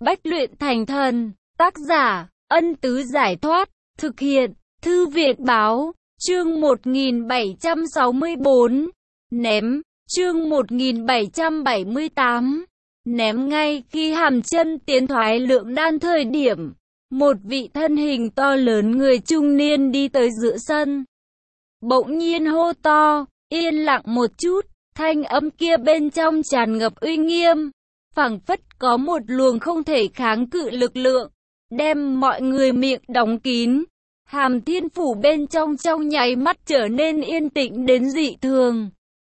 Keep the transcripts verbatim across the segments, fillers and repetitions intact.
Bách luyện thành thần. Tác giả, Ân Tứ Giải Thoát. Thực hiện, Thư Viện Báo. Chương một nghìn bảy trăm sáu mươi bốn. Ném. Chương một nghìn bảy trăm bảy mươi tám. Ném. Ngay khi hàm chân tiến thoái lượng đan thời điểm, một vị thân hình to lớn người trung niên đi tới giữa sân. Bỗng nhiên hô to, yên lặng một chút, thanh âm kia bên trong tràn ngập uy nghiêm, phảng phất có một luồng không thể kháng cự lực lượng, đem mọi người miệng đóng kín. Hàm Thiên Phủ bên trong trong nháy mắt trở nên yên tĩnh đến dị thường.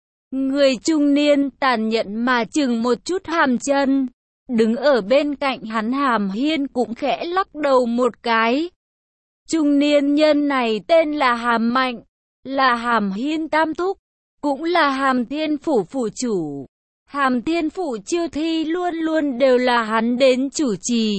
Người trung niên tàn nhẫn mà chừng một chút hàm chân. Đứng ở bên cạnh hắn Hàm Hiên cũng khẽ lắc đầu một cái. Trung niên nhân này tên là Hàm Mạnh, là Hàm Hiên tam thúc, cũng là Hàm Thiên Phủ phủ chủ. Hàm Thiên Phủ chiêu thi luôn luôn đều là hắn đến chủ trì.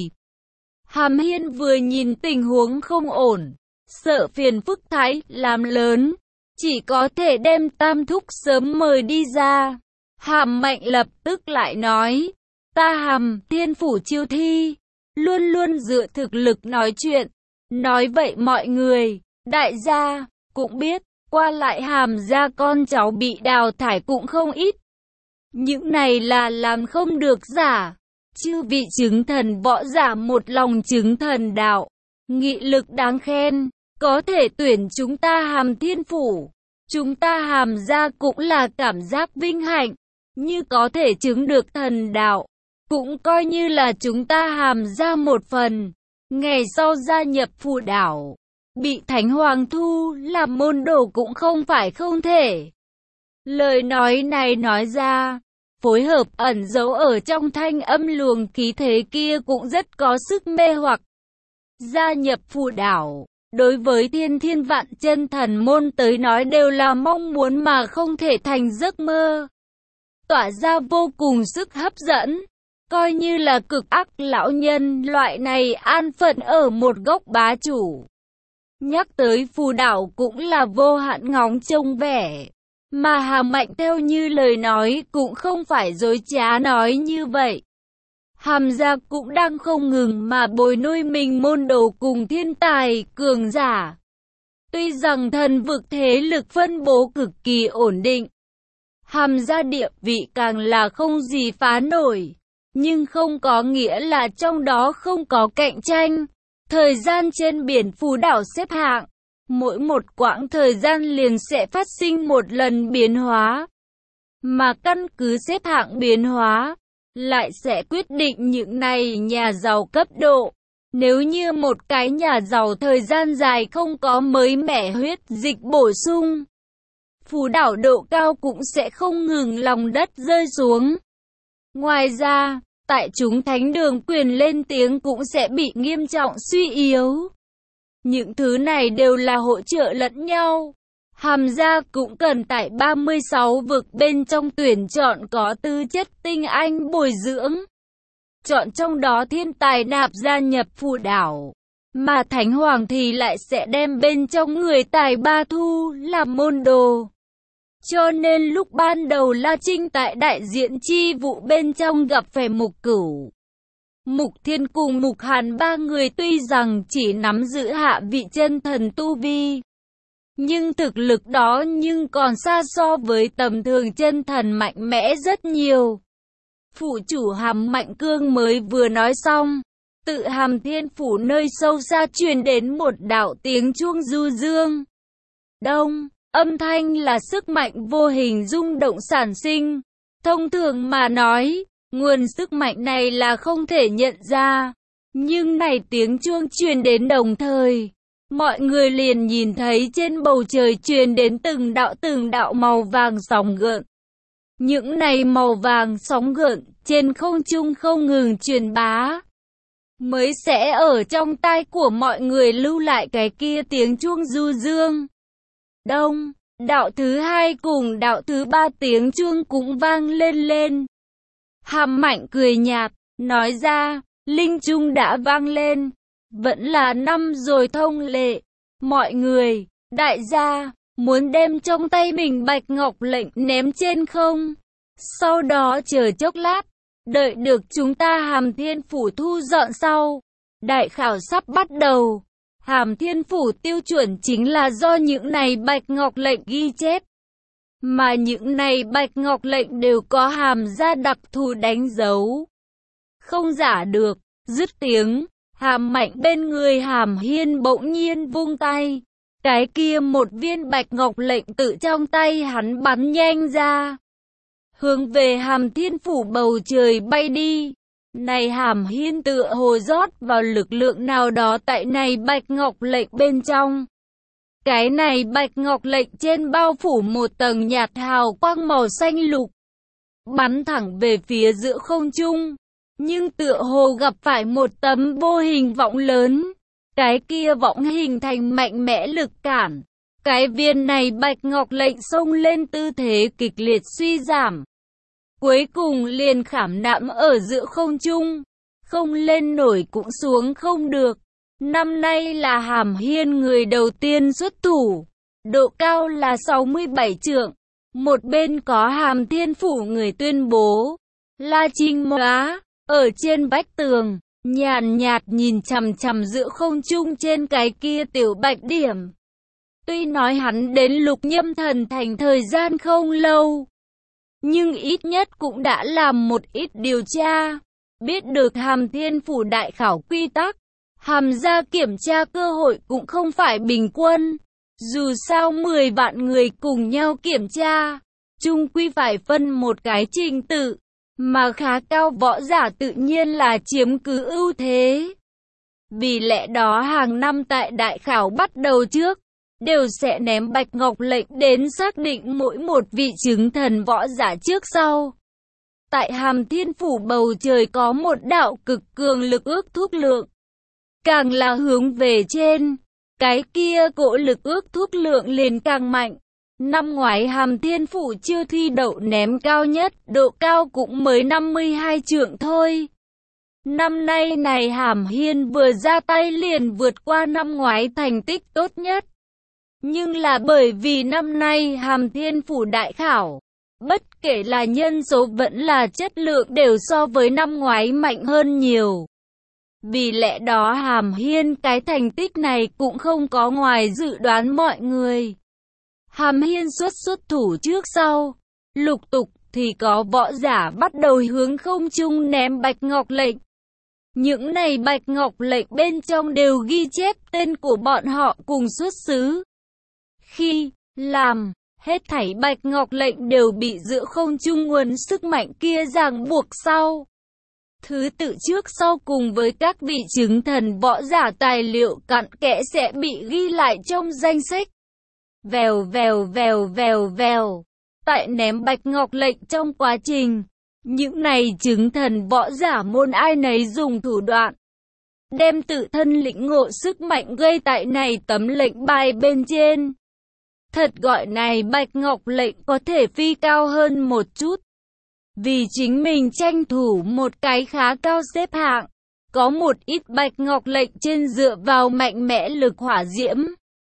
Hàm Hiên vừa nhìn tình huống không ổn, sợ phiền phức thái làm lớn, chỉ có thể đem tam thúc sớm mời đi ra. Hàm Mạnh lập tức lại nói, ta Hàm Thiên Phủ chiêu thi, luôn luôn dựa thực lực nói chuyện. Nói vậy mọi người, đại gia, cũng biết, qua lại Hàm gia con cháu bị đào thải cũng không ít. Những này là làm không được giả. Chư vị chứng thần võ giả một lòng chứng thần đạo, nghị lực đáng khen, có thể tuyển chúng ta Hàm Thiên Phủ. Chúng ta Hàm gia cũng là cảm giác vinh hạnh, như có thể chứng được thần đạo, cũng coi như là chúng ta Hàm gia một phần. Ngày sau gia nhập phù đảo, bị Thánh Hoàng thu làm môn đồ cũng không phải không thể. Lời nói này nói ra, phối hợp ẩn giấu ở trong thanh âm luồng khí thế kia cũng rất có sức mê hoặc. Gia nhập phù đảo, đối với thiên thiên vạn chân thần môn tới nói đều là mong muốn mà không thể thành giấc mơ. Tỏa ra vô cùng sức hấp dẫn, coi như là cực ác lão nhân loại này an phận ở một góc bá chủ. Nhắc tới phù đảo cũng là vô hạn ngóng trông vẻ. Mà Hàm Mạnh theo như lời nói cũng không phải dối trá nói như vậy. Hàm gia cũng đang không ngừng mà bồi nuôi mình môn đồ cùng thiên tài, cường giả. Tuy rằng thần vực thế lực phân bố cực kỳ ổn định, Hàm gia địa vị càng là không gì phá nổi, nhưng không có nghĩa là trong đó không có cạnh tranh. Thời gian trên biển phù đảo xếp hạng, mỗi một quãng thời gian liền sẽ phát sinh một lần biến hóa. Mà căn cứ xếp hạng biến hóa, lại sẽ quyết định những này nhà giàu cấp độ. Nếu như một cái nhà giàu thời gian dài không có mới mẻ huyết dịch bổ sung, phù đảo độ cao cũng sẽ không ngừng lòng đất rơi xuống. Ngoài ra, tại chúng thánh đường quyền lên tiếng cũng sẽ bị nghiêm trọng suy yếu. Những thứ này đều là hỗ trợ lẫn nhau. Hàm gia cũng cần tại ba mươi sáu vực bên trong tuyển chọn có tư chất tinh anh bồi dưỡng. Chọn trong đó thiên tài nạp gia nhập phù đảo. Mà Thánh Hoàng thì lại sẽ đem bên trong người tài ba thu làm môn đồ. Cho nên lúc ban đầu La Trinh tại đại diện chi vụ bên trong gặp phải Mục Cửu, Mục Thiên cùng Mục Hàn ba người tuy rằng chỉ nắm giữ hạ vị chân thần tu vi, nhưng thực lực đó nhưng còn xa so với tầm thường chân thần mạnh mẽ rất nhiều. Phủ chủ Hàm Mạnh Cương mới vừa nói xong, tự Hàm Thiên Phủ nơi sâu xa truyền đến một đạo tiếng chuông du dương. Đông, âm thanh là sức mạnh vô hình rung động sản sinh. Thông thường mà nói, nguồn sức mạnh này là không thể nhận ra, nhưng này tiếng chuông truyền đến đồng thời, mọi người liền nhìn thấy trên bầu trời truyền đến từng đạo từng đạo màu vàng sóng gợn. Những này màu vàng sóng gợn trên không trung không ngừng truyền bá, mới sẽ ở trong tai của mọi người lưu lại cái kia tiếng chuông du dương. Đông, đạo thứ hai cùng đạo thứ ba tiếng chuông cũng vang lên lên. Hàm Mạnh cười nhạt, nói ra, linh chuông đã vang lên, vẫn là năm rồi thông lệ. Mọi người, đại gia, muốn đem trong tay mình bạch ngọc lệnh ném trên không. Sau đó chờ chốc lát, Đợi được chúng ta Hàm Thiên Phủ thu dọn sau, đại khảo sắp bắt đầu. Hàm Thiên Phủ tiêu chuẩn chính là do những này bạch ngọc lệnh ghi chép. Mà những này bạch ngọc lệnh đều có hàm gia đặc thù đánh dấu. Không giả được, dứt tiếng, Hàm Mạnh bên người Hàm Hiên bỗng nhiên vung tay. Cái kia một viên bạch ngọc lệnh tự trong tay hắn bắn nhanh ra, hướng về Hàm Thiên Phủ bầu trời bay đi. Này Hàm Hiên tựa hồ rót vào lực lượng nào đó tại này bạch ngọc lệnh bên trong. Cái này bạch ngọc lệnh trên bao phủ một tầng nhạt hào quang màu xanh lục, bắn thẳng về phía giữa không trung, nhưng tựa hồ gặp phải một tấm vô hình võng lớn. Cái kia võng hình thành mạnh mẽ lực cản. Cái viên này bạch ngọc lệnh xông lên tư thế kịch liệt suy giảm. Cuối cùng liền khảm nạm ở giữa không trung. Không lên nổi cũng xuống không được. Năm nay là Hàm Hiên người đầu tiên xuất thủ. Độ cao là sáu mươi bảy trượng. Một bên có Hàm Thiên Phủ người tuyên bố. La Trinh Móa, ở trên vách tường. Nhàn nhạt nhìn chằm chằm giữa không trung trên cái kia tiểu bạch điểm. Tuy nói hắn đến Lục Nhâm Thần Thành thời gian không lâu, nhưng ít nhất cũng đã làm một ít điều tra. Biết được Hàm Thiên Phủ đại khảo quy tắc, Hàm gia kiểm tra cơ hội cũng không phải bình quân. Dù sao mười vạn người cùng nhau kiểm tra, chung quy phải phân một cái trình tự. Mà khá cao võ giả tự nhiên là chiếm cứ ưu thế. Vì lẽ đó hàng năm tại đại khảo bắt đầu trước, đều sẽ ném bạch ngọc lệnh đến xác định mỗi một vị chứng thần võ giả trước sau. Tại Hàm Thiên Phủ bầu trời có một đạo cực cường lực ước thúc lượng. Càng là hướng về trên, cái kia cỗ lực ước thúc lượng liền càng mạnh. Năm ngoái Hàm Thiên Phủ chưa thi đậu ném cao nhất, độ cao cũng mới năm mươi hai trượng thôi. Năm nay này Hàm Hiên vừa ra tay liền vượt qua năm ngoái thành tích tốt nhất. Nhưng là bởi vì năm nay Hàm Thiên Phủ đại khảo, bất kể là nhân số vẫn là chất lượng đều so với năm ngoái mạnh hơn nhiều. Vì lẽ đó Hàm Hiên cái thành tích này cũng không có ngoài dự đoán mọi người. Hàm Hiên xuất xuất thủ trước sau, lục tục thì có võ giả bắt đầu hướng không trung ném bạch ngọc lệnh. Những này bạch ngọc lệnh bên trong đều ghi chép tên của bọn họ cùng xuất xứ. Khi làm, hết thảy bạch ngọc lệnh đều bị giữa không trung nguồn sức mạnh kia ràng buộc sau. Thứ tự trước sau cùng với các vị chứng thần võ giả tài liệu cặn kẽ sẽ bị ghi lại trong danh sách. Vèo vèo vèo vèo vèo. Tại ném bạch ngọc lệnh trong quá trình, những này chứng thần võ giả môn ai nấy dùng thủ đoạn, đem tự thân lĩnh ngộ sức mạnh gây tại này tấm lệnh bài bên trên. Thật gọi này bạch ngọc lệnh có thể phi cao hơn một chút. Vì chính mình tranh thủ một cái khá cao xếp hạng, có một ít bạch ngọc lệnh trên dựa vào mạnh mẽ lực hỏa diễm.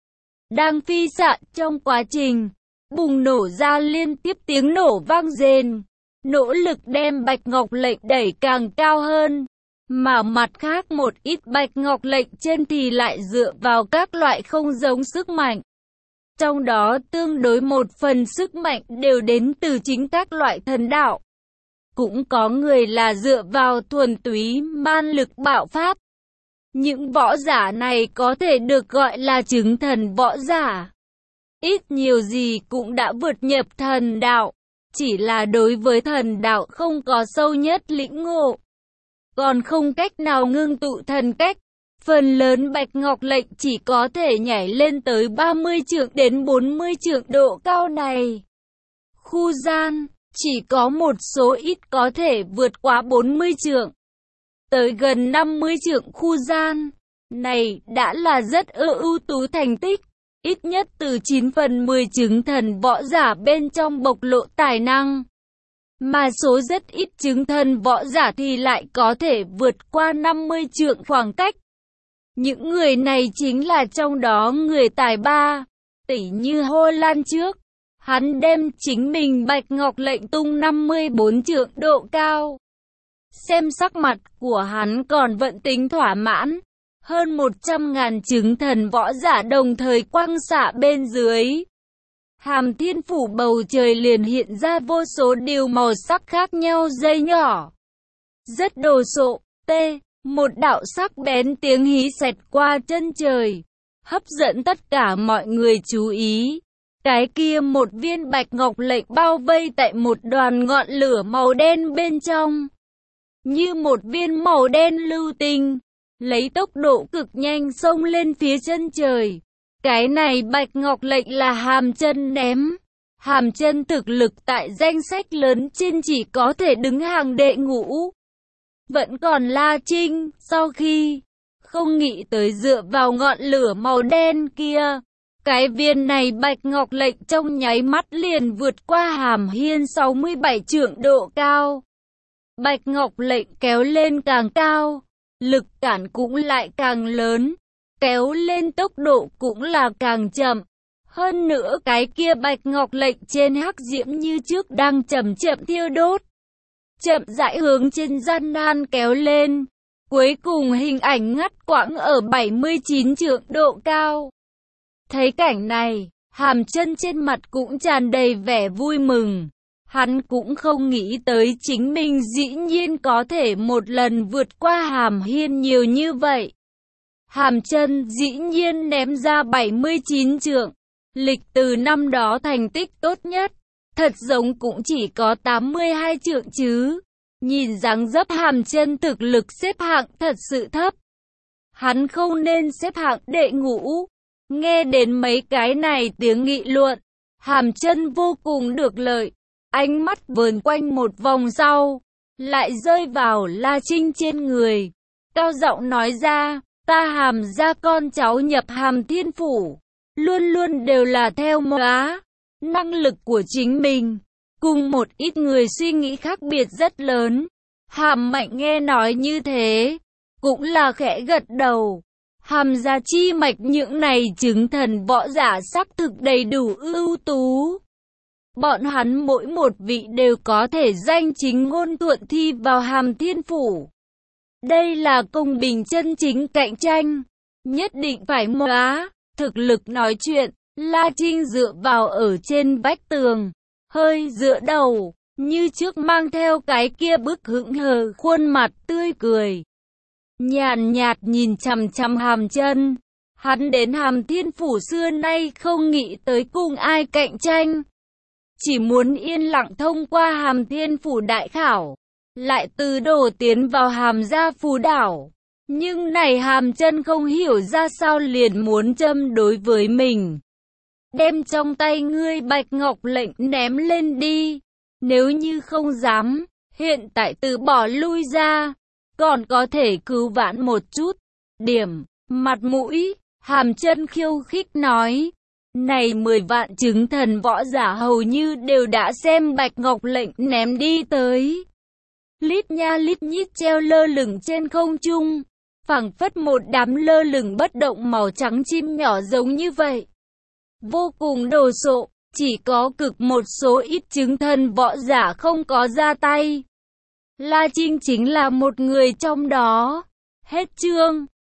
Đang phi xạ trong quá trình, bùng nổ ra liên tiếp tiếng nổ vang rền, nỗ lực đem bạch ngọc lệnh đẩy càng cao hơn. Mà mặt khác một ít bạch ngọc lệnh trên thì lại dựa vào các loại không giống sức mạnh. Trong đó tương đối một phần sức mạnh đều đến từ chính các loại thần đạo. Cũng có người là dựa vào thuần túy man lực bạo phát. Những võ giả này có thể được gọi là chứng thần võ giả. Ít nhiều gì cũng đã vượt nhập thần đạo. Chỉ là đối với thần đạo không có sâu nhất lĩnh ngộ. Còn không cách nào ngưng tụ thần cách. Phần lớn bạch ngọc lệnh chỉ có thể nhảy lên tới ba mươi trượng đến bốn mươi trượng độ cao này. Khu gian, chỉ có một số ít có thể vượt quá bốn mươi trượng. Tới gần năm mươi trượng khu gian, này đã là rất ưu tú thành tích. Ít nhất từ chín phần mười chứng thần võ giả bên trong bộc lộ tài năng. Mà số rất ít chứng thần võ giả thì lại có thể vượt qua năm mươi trượng khoảng cách. Những người này chính là trong đó người tài ba, tỷ như Hồ Lan trước. Hắn đem chính mình bạch ngọc lệnh tung năm mươi bốn trượng độ cao. Xem sắc mặt của hắn còn vẫn tính thỏa mãn. Hơn một trăm ngàn chứng thần võ giả đồng thời quăng xạ bên dưới. Hàm Thiên Phủ bầu trời liền hiện ra vô số điều màu sắc khác nhau dây nhỏ. Rất đồ sộ, t, một đạo sắc bén tiếng hí xẹt qua chân trời, hấp dẫn tất cả mọi người chú ý. Cái kia một viên bạch ngọc lệnh bao vây tại một đoàn ngọn lửa màu đen bên trong. Như một viên màu đen lưu tinh, lấy tốc độ cực nhanh xông lên phía chân trời. Cái này bạch ngọc lệnh là Hàm Chân ném. Hàm Chân thực lực tại danh sách lớn trên chỉ có thể đứng hàng đệ ngũ. Vẫn còn La Trinh, sau khi không nghĩ tới dựa vào ngọn lửa màu đen kia, cái viên này bạch ngọc lệnh trong nháy mắt liền vượt qua Hàm Hiên sáu mươi bảy trượng độ cao. Bạch ngọc lệnh kéo lên càng cao, lực cản cũng lại càng lớn, kéo lên tốc độ cũng là càng chậm. Hơn nữa cái kia bạch ngọc lệnh trên hắc diễm như trước đang chậm chậm thiêu đốt. Chậm rãi hướng trên gian nan kéo lên. Cuối cùng hình ảnh ngắt quãng ở bảy mươi chín trượng độ cao. Thấy cảnh này, Hàm Chân trên mặt cũng tràn đầy vẻ vui mừng. Hắn cũng không nghĩ tới chính mình dĩ nhiên có thể một lần vượt qua Hàm Hiên nhiều như vậy. Hàm Chân dĩ nhiên ném ra bảy mươi chín trượng. Lịch từ năm đó thành tích tốt nhất. Thật giống cũng chỉ có tám mươi hai trượng chứ. Nhìn dáng dấp Hàm Chân thực lực xếp hạng thật sự thấp. Hắn không nên xếp hạng đệ ngũ. Nghe đến mấy cái này tiếng nghị luận, Hàm Chân vô cùng được lợi. Ánh mắt vờn quanh một vòng sau, lại rơi vào La Trinh trên người. Cao giọng nói ra, ta Hàm gia con cháu nhập Hàm Thiên Phủ, luôn luôn đều là theo móa năng lực của chính mình, cùng một ít người suy nghĩ khác biệt rất lớn. Hàm Mạnh nghe nói như thế, cũng là khẽ gật đầu. Hàm gia chi mạch những này chứng thần võ giả xác thực đầy đủ ưu tú. Bọn hắn mỗi một vị đều có thể danh chính ngôn thuận thi vào Hàm Thiên Phủ. Đây là công bình chân chính cạnh tranh, nhất định phải móa, thực lực nói chuyện. La Trinh dựa vào ở trên vách tường, hơi dựa đầu, như trước mang theo cái kia bức hững hờ khuôn mặt tươi cười. Nhàn nhạt nhìn chằm chằm Hàm Chân, hắn đến Hàm Thiên Phủ xưa nay không nghĩ tới cùng ai cạnh tranh. Chỉ muốn yên lặng thông qua Hàm Thiên Phủ đại khảo, lại từ đổ tiến vào Hàm gia phù đảo. Nhưng này Hàm Chân không hiểu ra sao liền muốn châm đối với mình. Đem trong tay ngươi bạch ngọc lệnh ném lên đi. Nếu như không dám, hiện tại từ bỏ lui ra, còn có thể cứu vãn một chút. Điểm, mặt mũi, Hàm Chân khiêu khích nói. Này mười vạn chứng thần võ giả hầu như đều đã xem bạch ngọc lệnh ném đi tới. Lít nha lít nhít treo lơ lửng trên không trung, phảng phất một đám lơ lửng bất động màu trắng chim nhỏ giống như vậy. Vô cùng đồ sộ, chỉ có cực một số ít chứng thần võ giả không có ra tay. La Trinh chính là một người trong đó. Hết chương.